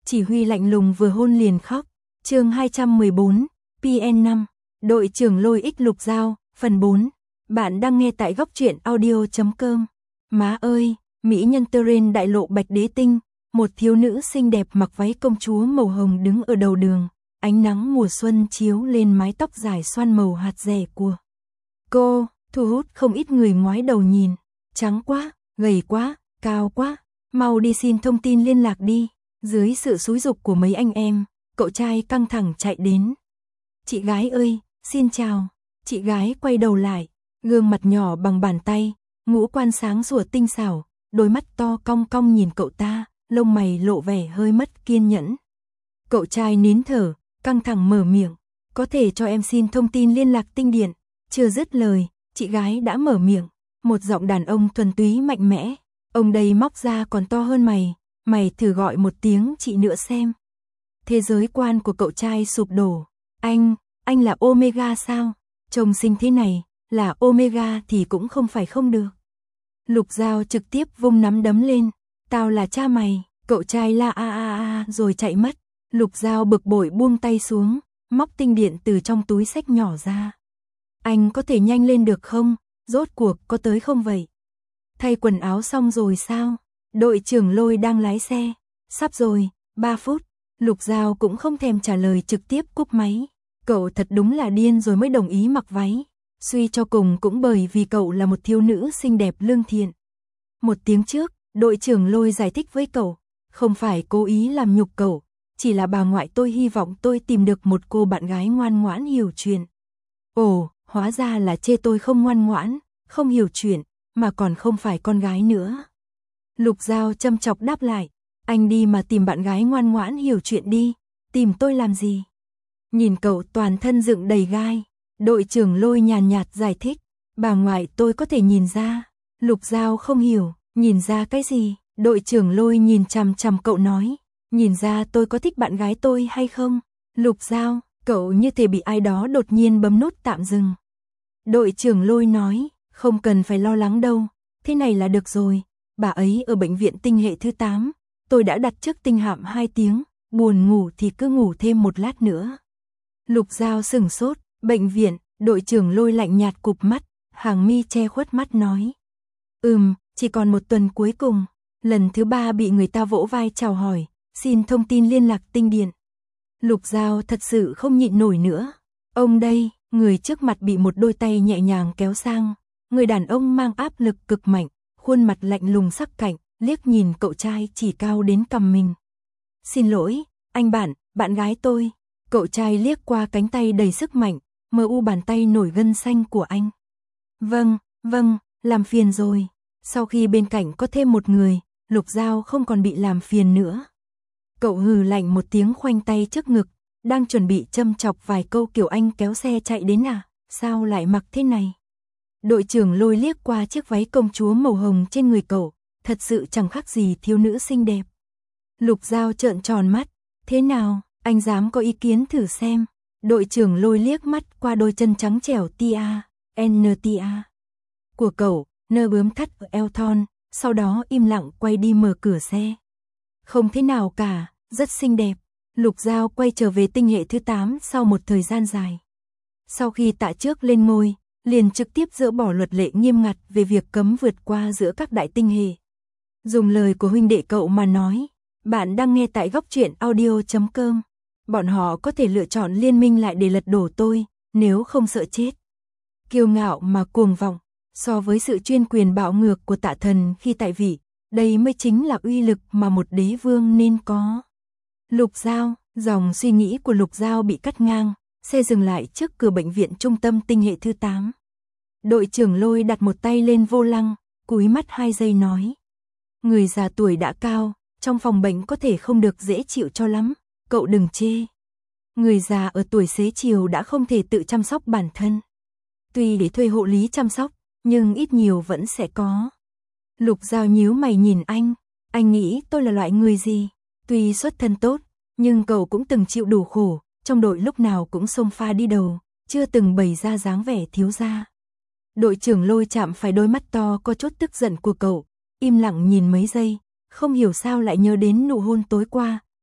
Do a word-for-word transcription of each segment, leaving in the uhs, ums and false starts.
chỉ huy lạnh lùng vừa hôn liền khóc. Chương hai trăm mười bốn, pê en năm, đội trưởng Lôi Ích Lục Giao, phần bốn. Bạn đang nghe tại góc truyện audio chấm com. Má ơi, mỹ nhân Terrain đại lộ Bạch Đế Tinh, một thiếu nữ xinh đẹp mặc váy công chúa màu hồng đứng ở đầu đường, ánh nắng mùa xuân chiếu lên mái tóc dài xoăn màu hạt rẻ của cô, thu hút không ít người ngoái đầu nhìn. Trắng quá, gầy quá, cao quá, mau đi xin thông tin liên lạc đi. Dưới sự xúi giục của mấy anh em, cậu trai căng thẳng chạy đến. Chị gái ơi, xin chào. Chị gái quay đầu lại, gương mặt nhỏ bằng bàn tay, ngũ quan sáng sủa tinh xảo, đôi mắt to cong cong nhìn cậu ta, lông mày lộ vẻ hơi mất kiên nhẫn. Cậu trai nín thở, căng thẳng mở miệng, có thể cho em xin thông tin liên lạc tinh điện. Chưa dứt lời, chị gái đã mở miệng, một giọng đàn ông thuần túy mạnh mẽ, ông đây móc ra còn to hơn mày, mày thử gọi một tiếng chị nữa xem. Thế giới quan của cậu trai sụp đổ, anh, anh là Omega sao? Trông xinh thế này, là Omega thì cũng không phải không được. Lục Giao trực tiếp vung nắm đấm lên, tao là cha mày, cậu trai la a a a rồi chạy mất. Lục Giao bực bội buông tay xuống, móc tinh điện từ trong túi xách nhỏ ra. Anh có thể nhanh lên được không? Rốt cuộc có tới không vậy? Thay quần áo xong rồi sao? Đội trưởng Lôi đang lái xe. Sắp rồi, ba phút. Lục Giao cũng không thèm trả lời, trực tiếp cúp máy. Cậu thật đúng là điên rồi mới đồng ý mặc váy. Suy cho cùng cũng bởi vì cậu là một thiếu nữ xinh đẹp lương thiện. Một tiếng trước, đội trưởng Lôi giải thích với cậu, không phải cố ý làm nhục cậu, chỉ là bà ngoại tôi hy vọng tôi tìm được một cô bạn gái ngoan ngoãn hiểu chuyện. Ồ, hóa ra là chê tôi không ngoan ngoãn, không hiểu chuyện, mà còn không phải con gái nữa. Lục Giao châm chọc đáp lại, anh đi mà tìm bạn gái ngoan ngoãn hiểu chuyện đi, tìm tôi làm gì? Nhìn cậu toàn thân dựng đầy gai, đội trưởng Lôi nhàn nhạt giải thích, bà ngoại tôi có thể nhìn ra. Lục Giao không hiểu, nhìn ra cái gì? Đội trưởng Lôi nhìn chằm chằm cậu nói, nhìn ra tôi có thích bạn gái tôi hay không? Lục Giao, cậu như thể bị ai đó đột nhiên bấm nút tạm dừng. Đội trưởng Lôi nói, không cần phải lo lắng đâu, thế này là được rồi, bà ấy ở bệnh viện tinh hệ thứ tám, tôi đã đặt trước tinh hạm hai tiếng, buồn ngủ thì cứ ngủ thêm một lát nữa. Lục Giao sửng sốt, bệnh viện, đội trưởng Lôi lạnh nhạt cụp mắt, hàng mi che khuất mắt nói. Ừm, chỉ còn một tuần cuối cùng, lần thứ ba bị người ta vỗ vai chào hỏi, xin thông tin liên lạc tinh điện. Lục Giao thật sự không nhịn nổi nữa. Ông đây, người trước mặt bị một đôi tay nhẹ nhàng kéo sang, người đàn ông mang áp lực cực mạnh, khuôn mặt lạnh lùng sắc cạnh, liếc nhìn cậu trai chỉ cao đến cằm mình. Xin lỗi, anh bạn, bạn gái tôi. Cậu trai liếc qua cánh tay đầy sức mạnh, mờ u bàn tay nổi gân xanh của anh. Vâng, vâng, làm phiền rồi. Sau khi bên cạnh có thêm một người, Lục Giao không còn bị làm phiền nữa. Cậu hừ lạnh một tiếng khoanh tay trước ngực, đang chuẩn bị châm chọc vài câu kiểu anh kéo xe chạy đến à, sao lại mặc thế này? Đội trưởng Lôi liếc qua chiếc váy công chúa màu hồng trên người cậu, thật sự chẳng khác gì thiếu nữ xinh đẹp. Lục Giao trợn tròn mắt, thế nào, anh dám có ý kiến thử xem? Đội trưởng Lôi liếc mắt qua đôi chân trắng trẻo tia, en tia của cậu, nơ bướm thắt ở eo thon, sau đó im lặng quay đi mở cửa xe. Không thế nào cả, rất xinh đẹp. Lục Giao quay trở về tinh hệ thứ tám sau một thời gian dài. Sau khi Tạ Trước lên ngôi, liền trực tiếp dỡ bỏ luật lệ nghiêm ngặt về việc cấm vượt qua giữa các đại tinh hệ. Dùng lời của huynh đệ cậu mà nói, bạn đang nghe tại góc truyện audio chấm com. Bọn họ có thể lựa chọn liên minh lại để lật đổ tôi, nếu không sợ chết. Kiêu ngạo mà cuồng vọng, so với sự chuyên quyền bạo ngược của Tạ Thần khi tại vị, đây mới chính là uy lực mà một đế vương nên có. Lục Giao, dòng suy nghĩ của Lục Giao bị cắt ngang, xe dừng lại trước cửa bệnh viện trung tâm tinh hệ thứ tám. Đội trưởng Lôi đặt một tay lên vô lăng, cúi mắt hai giây nói. Người già tuổi đã cao, trong phòng bệnh có thể không được dễ chịu cho lắm, cậu đừng chê. Người già ở tuổi xế chiều đã không thể tự chăm sóc bản thân. Tuy để thuê hộ lý chăm sóc, nhưng ít nhiều vẫn sẽ có. Lục Giao nhíu mày nhìn anh, anh nghĩ tôi là loại người gì? Tuy xuất thân tốt, nhưng cậu cũng từng chịu đủ khổ, trong đội lúc nào cũng xông pha đi đầu, chưa từng bày ra dáng vẻ thiếu gia. Đội trưởng Lôi chạm phải đôi mắt to có chút tức giận của cậu, im lặng nhìn mấy giây, không hiểu sao lại nhớ đến nụ hôn tối qua,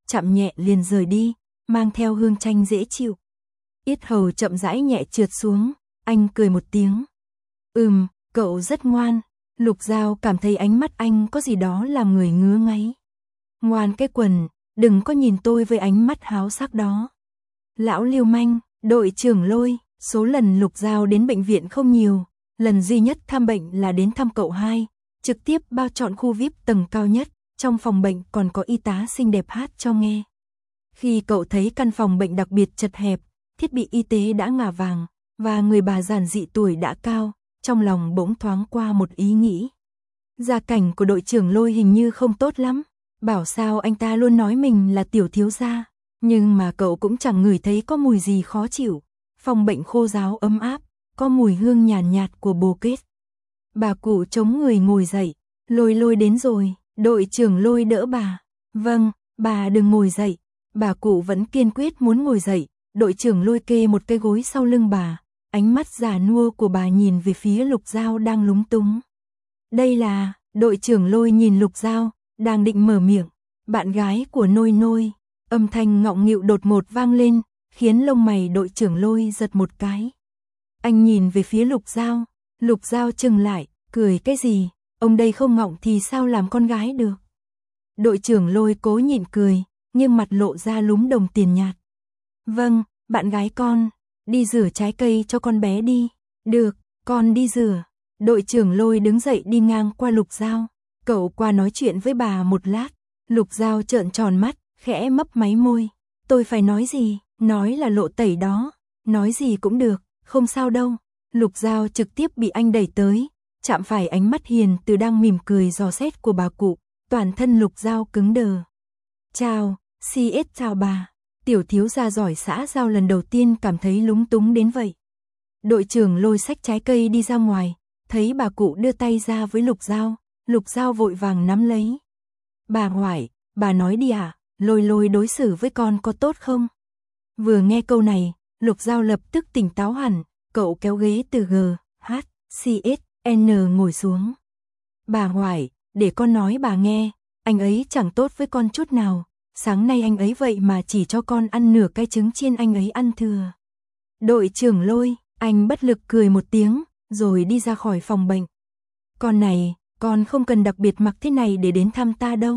chạm nhẹ liền rời đi, mang theo hương chanh dễ chịu. Yết hầu chậm rãi nhẹ trượt xuống, anh cười một tiếng. Ừm, cậu rất ngoan. Lục Giao cảm thấy ánh mắt anh có gì đó làm người ngứa ngáy. Ngoan cái quần, đừng có nhìn tôi với ánh mắt háo sắc đó. Lão lưu manh, đội trưởng Lôi, số lần Lục Giao đến bệnh viện không nhiều, lần duy nhất thăm bệnh là đến thăm cậu hai, trực tiếp bao trọn khu vi ai pi tầng cao nhất, trong phòng bệnh còn có y tá xinh đẹp hát cho nghe. Khi cậu thấy căn phòng bệnh đặc biệt chật hẹp, thiết bị y tế đã ngả vàng, và người bà giản dị tuổi đã cao, trong lòng bỗng thoáng qua một ý nghĩ. Gia cảnh của đội trưởng Lôi hình như không tốt lắm, bảo sao anh ta luôn nói mình là tiểu thiếu gia, nhưng mà cậu cũng chẳng ngửi thấy có mùi gì khó chịu. Phòng bệnh khô ráo ấm áp, có mùi hương nhàn nhạt, nhạt của bồ kết. Bà cụ chống người ngồi dậy, Lôi Lôi đến rồi, đội trưởng Lôi đỡ bà. Vâng, bà đừng ngồi dậy. Bà cụ vẫn kiên quyết muốn ngồi dậy, đội trưởng Lôi kê một cái gối sau lưng bà, ánh mắt già nua của bà nhìn về phía Lục Giao đang lúng túng. Đây là, đội trưởng Lôi nhìn Lục Giao, đang định mở miệng, bạn gái của Nôi Nôi, âm thanh ngọng nghịu đột ngột vang lên, khiến lông mày đội trưởng Lôi giật một cái. Anh nhìn về phía Lục Giao, Lục Giao chừng lại, cười cái gì, ông đây không ngọng thì sao làm con gái được. Đội trưởng Lôi cố nhịn cười, nhưng mặt lộ ra lúm đồng tiền nhạt. Vâng, bạn gái con, đi rửa trái cây cho con bé đi. Được, con đi rửa. Đội trưởng Lôi đứng dậy đi ngang qua Lục Giao. Cậu qua nói chuyện với bà một lát. Lục Giao trợn tròn mắt, khẽ mấp máy môi. Tôi phải nói gì, nói là lộ tẩy đó. Nói gì cũng được, không sao đâu. Lục Giao trực tiếp bị anh đẩy tới, chạm phải ánh mắt hiền từ đang mỉm cười dò xét của bà cụ. Toàn thân Lục Giao cứng đờ. Chào, xê ét chào bà. Tiểu thiếu gia giỏi xã giao lần đầu tiên cảm thấy lúng túng đến vậy. Đội trưởng Lôi xách trái cây đi ra ngoài, thấy bà cụ đưa tay ra với Lục Giao, Lục Giao vội vàng nắm lấy. Bà ngoại, bà nói đi à, Lôi Lôi đối xử với con có tốt không? Vừa nghe câu này, Lục Giao lập tức tỉnh táo hẳn, cậu kéo ghế từ G, H, C, S, N ngồi xuống. Bà ngoại, để con nói bà nghe, anh ấy chẳng tốt với con chút nào. Sáng nay anh ấy vậy mà chỉ cho con ăn nửa cái trứng chiên anh ấy ăn thừa. Đội trưởng Lôi, anh bất lực cười một tiếng, rồi đi ra khỏi phòng bệnh. Con này, con không cần đặc biệt mặc thế này để đến thăm ta đâu.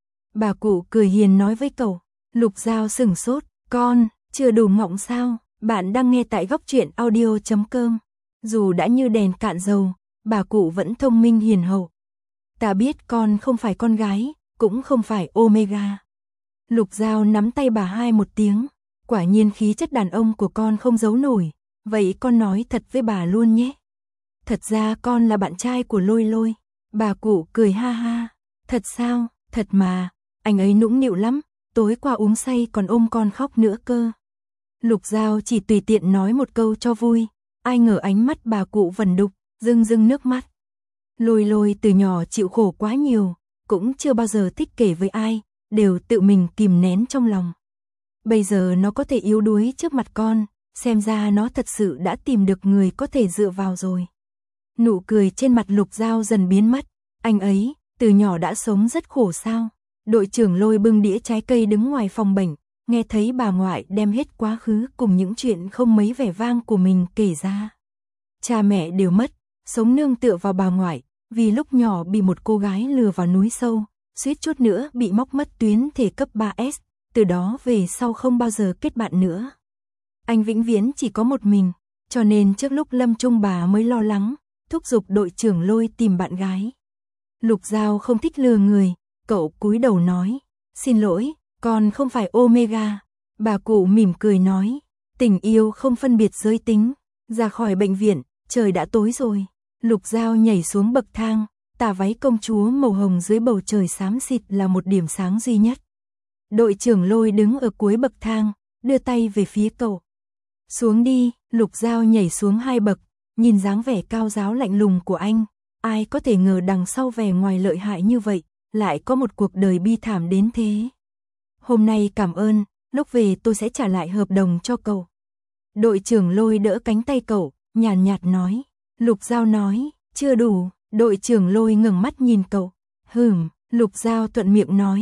Bà cụ cười hiền nói với cậu. Lục Giao sửng sốt, con, chưa đủ ngọng sao, bạn đang nghe tại góc truyện audio chấm com. Dù đã như đèn cạn dầu, bà cụ vẫn thông minh hiền hậu. Ta biết con không phải con gái, cũng không phải Omega. Lục Giao nắm tay bà hai một tiếng, quả nhiên khí chất đàn ông của con không giấu nổi, vậy con nói thật với bà luôn nhé. Thật ra con là bạn trai của Lôi Lôi. Bà cụ cười ha ha, thật sao, thật mà, anh ấy nũng nịu lắm, tối qua uống say còn ôm con khóc nữa cơ. Lục Giao chỉ tùy tiện nói một câu cho vui, ai ngờ ánh mắt bà cụ vẩn đục, rưng rưng nước mắt. Lôi Lôi từ nhỏ chịu khổ quá nhiều, cũng chưa bao giờ thích kể với ai, đều tự mình kìm nén trong lòng. Bây giờ nó có thể yếu đuối trước mặt con, xem ra nó thật sự đã tìm được người có thể dựa vào rồi. Nụ cười trên mặt Lục Giao dần biến mất, anh ấy, từ nhỏ đã sống rất khổ sao. Đội trưởng Lôi bưng đĩa trái cây đứng ngoài phòng bệnh, nghe thấy bà ngoại đem hết quá khứ cùng những chuyện không mấy vẻ vang của mình kể ra. Cha mẹ đều mất, sống nương tựa vào bà ngoại, vì lúc nhỏ bị một cô gái lừa vào núi sâu, suýt chút nữa bị móc mất tuyến thể cấp ba S, từ đó về sau không bao giờ kết bạn nữa. Anh vĩnh viễn chỉ có một mình, cho nên trước lúc lâm chung bà mới lo lắng, thúc giục đội trưởng Lôi tìm bạn gái. Lục Giao không thích lừa người, cậu cúi đầu nói, xin lỗi, con không phải Omega. Bà cụ mỉm cười nói, tình yêu không phân biệt giới tính. Ra khỏi bệnh viện, trời đã tối rồi. Lục Giao nhảy xuống bậc thang, tà váy công chúa màu hồng dưới bầu trời xám xịt là một điểm sáng duy nhất. Đội trưởng Lôi đứng ở cuối bậc thang, đưa tay về phía cậu. Xuống đi, Lục Giao nhảy xuống hai bậc, nhìn dáng vẻ cao giáo lạnh lùng của anh, ai có thể ngờ đằng sau vẻ ngoài lợi hại như vậy, lại có một cuộc đời bi thảm đến thế. Hôm nay cảm ơn, lúc về tôi sẽ trả lại hợp đồng cho cậu. Đội trưởng Lôi đỡ cánh tay cậu, nhàn nhạt nói. Lục Giao nói, chưa đủ. Đội trưởng Lôi ngẩng mắt nhìn cậu. Hừm, Lục Giao thuận miệng nói,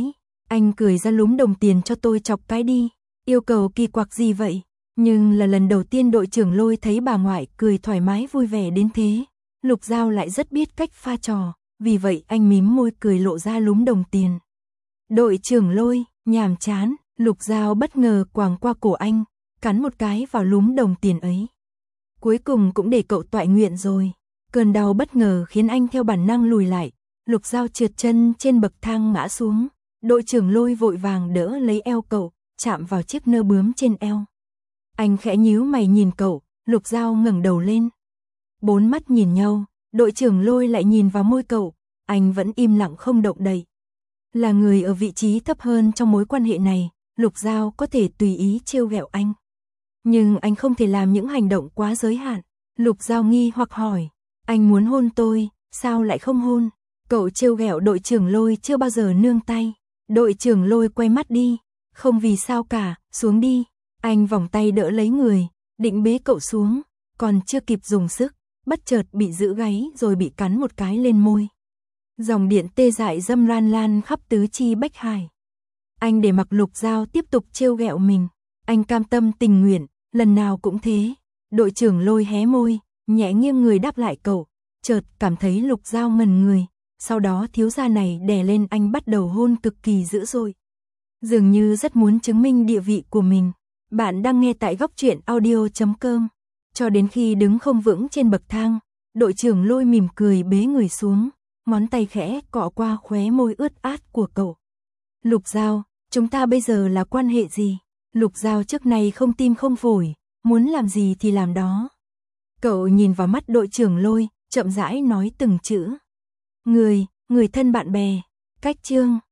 Anh cười ra lúm đồng tiền cho tôi chọc cái đi. Yêu cầu kỳ quặc gì vậy? Nhưng là lần đầu tiên đội trưởng Lôi thấy bà ngoại cười thoải mái vui vẻ đến thế. Lục Giao lại rất biết cách pha trò, vì vậy anh mím môi cười lộ ra lúm đồng tiền. Đội trưởng Lôi, nhàm chán, Lục Giao bất ngờ quàng qua cổ anh, cắn một cái vào lúm đồng tiền ấy. Cuối cùng cũng để cậu toại nguyện rồi. Cơn đau bất ngờ khiến anh theo bản năng lùi lại, Lục Giao trượt chân trên bậc thang ngã xuống. Đội trưởng Lôi vội vàng đỡ lấy eo cậu, chạm vào chiếc nơ bướm trên eo. Anh khẽ nhíu mày nhìn cậu, Lục Giao ngẩng đầu lên. Bốn mắt nhìn nhau, đội trưởng Lôi lại nhìn vào môi cậu, anh vẫn im lặng không động đậy. Là người ở vị trí thấp hơn trong mối quan hệ này, Lục Giao có thể tùy ý trêu ghẹo anh. Nhưng anh không thể làm những hành động quá giới hạn. Lục Giao nghi hoặc hỏi, anh muốn hôn tôi, sao lại không hôn? Cậu trêu ghẹo đội trưởng Lôi chưa bao giờ nương tay. Đội trưởng Lôi quay mắt đi, không vì sao cả, xuống đi. Anh vòng tay đỡ lấy người, định bế cậu xuống, còn chưa kịp dùng sức, bất chợt bị giữ gáy rồi bị cắn một cái lên môi. Dòng điện tê dại dâm ran lan khắp tứ chi bách hải. Anh để mặc Lục Giao tiếp tục trêu ghẹo mình, anh cam tâm tình nguyện, lần nào cũng thế. Đội trưởng Lôi hé môi, nhẹ nghiêng người đáp lại cậu, chợt cảm thấy Lục Giao ngần người, sau đó thiếu gia này đè lên anh bắt đầu hôn cực kỳ dữ dội. Dường như rất muốn chứng minh địa vị của mình. Bạn đang nghe tại góc truyện audio chấm com. Cho đến khi đứng không vững trên bậc thang, đội trưởng Lôi mỉm cười bế người xuống, ngón tay khẽ cọ qua khóe môi ướt át của cậu. Lục Giao, chúng ta bây giờ là quan hệ gì? Lục Giao trước này không tim không phổi, muốn làm gì thì làm đó. Cậu nhìn vào mắt đội trưởng Lôi, chậm rãi nói từng chữ. Người, người thân bạn bè, cách chương.